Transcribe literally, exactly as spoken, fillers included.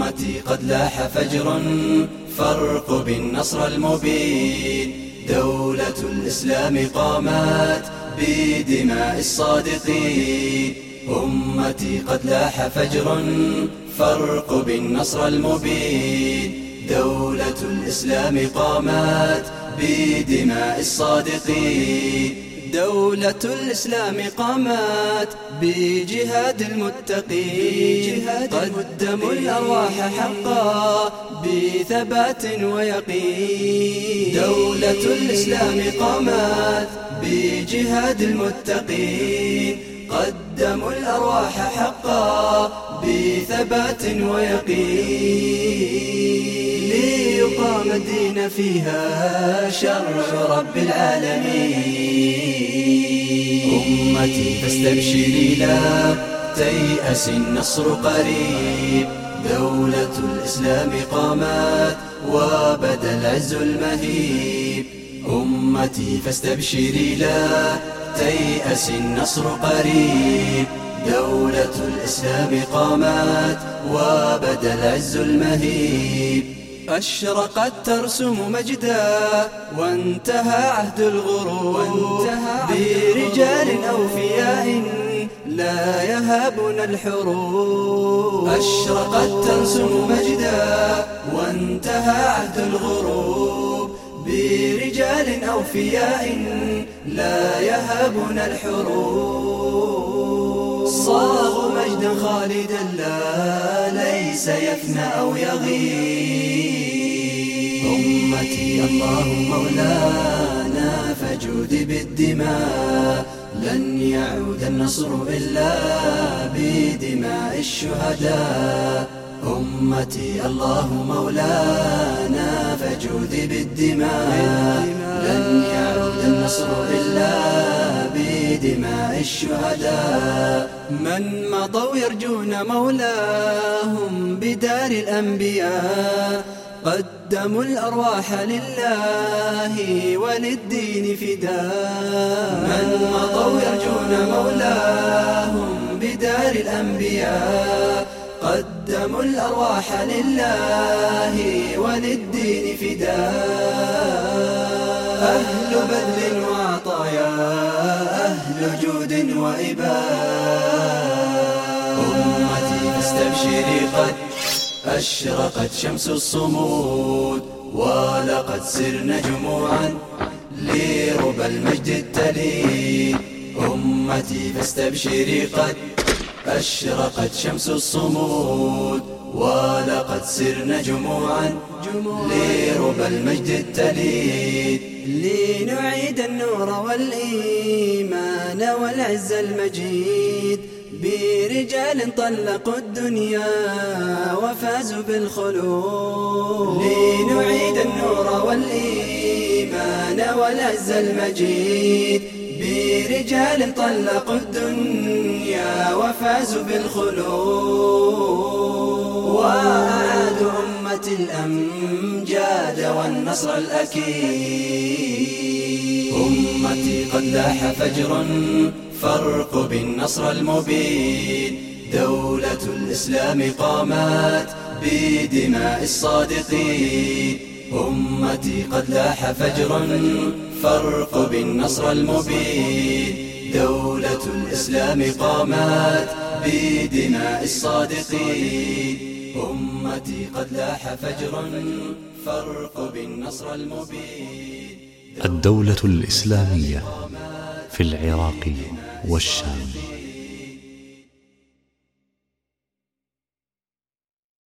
أمتي قد لاح فجر فارقب النصر المبين. دولة الإسلام قامت بدماء الصادقين. أمتي قد لاح فجر فارقب النصر المبين. دولة الإسلام قامت بدماء الصادقين. دولة الإسلام قامت بجهاد المتقين. قدموا الأرواح حقا بثبات ويقين. دولة الإسلام قامت بجهاد المتقين. قدموا الأرواح حقا بثبات ويقين. ليقام الدين فيها شرع رب العالمين. أمتي فاستبشري لا تيأس النصر قريب. دولة الإسلام قامت وبدا العز المهيب. أمتي فاستبشري لا تيأس النصر قريب. دولة الإسلام قامت وبدا العز المهيب. أشرقت ترسم مجدا وانتهى عهد الغرور. برجال أوفياء لا يهابون الحروب. أشرقت ترسم مجدا وانتهى عهد الغروب. برجال أوفياء لا يهابون الحروب. صاغوا مجدا خالدا لا ليس يفنى أو يغيب. أمتي الله مولانا فجود بالدماء. لن يعود النصر إلا بدماء الشهداء. أمتي الله مولانا فجود بالدماء. لن يعود النصر إلا بدماء الشهداء. من مضوا يرجون مولاهم بدار الأنبياء. قدموا الأرواح لله وللدين فداء. من مضوا يرجون مولاهم بدار الأنبياء. قدموا الأرواح لله وللدين فداء. أهل بذل وعطايا أهل جود وإباء. أمتي فاستبشري قد أشرقت شمس الصمود. ولقد سرنا جموعا لربى المجد التليد. أمتي فاستبشري قد أشرقت شمس الصمود. ولقد سرنا جموعا لربى المجد التليد. لنعيد النور والإيمان والعز المجيد. برجال طلقوا الدنيا وفازوا بالخلود. لنعيد النور والإيمان والعز المجيد. برجال طلقوا الدنيا وفازوا بالخلود. وأعادوا أمة الأمجاد والنصر الأكيد. أمتي قد لاح فجر فارقب النصر المبين. دولة الإسلام قامت بدماء الصادقين. أمتي قد لاح فجر فارقب النصر المبين. دولة الإسلام قامت بدماء الصادقين. أمتي قد لاح فجر فارقب النصر المبين. الدولة الإسلامية في العراق والشام.